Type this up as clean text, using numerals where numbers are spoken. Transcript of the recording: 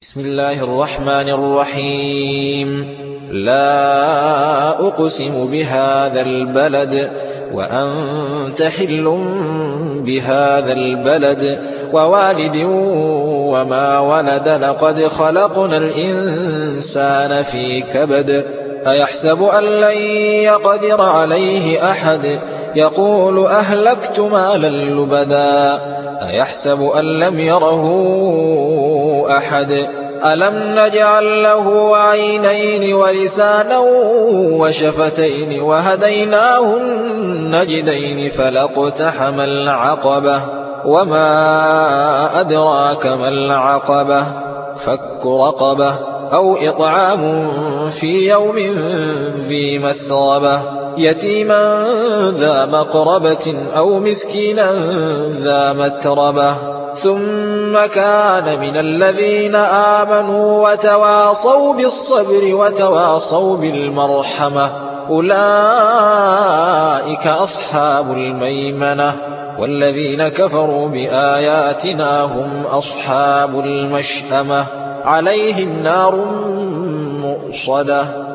بسم الله الرحمن الرحيم لا أقسم بهذا البلد وأنت حل بهذا البلد ووالد وما ولد لقد خلقنا الإنسان في كبد أيحسب أن لن يقدر عليه أحد يقول أهلكت مالا لبدا أيحسب أن لم يره أحد ألم نجعل له عينين ولسانا وشفتين وهديناه النجدين فلاقتحم العقبة وما أدراك ما العقبة فك رقبة أو إطعام في يوم ذي مسغبة يتيما ذا مقربة أو مسكينا ذا متربة ثم كان من الذين آمنوا وتواصوا بالصبر وتواصوا بالمرحمة أولئك أصحاب الميمنة والذين كفروا بآياتنا هم أصحاب المشأمة عليهم نار مؤصدة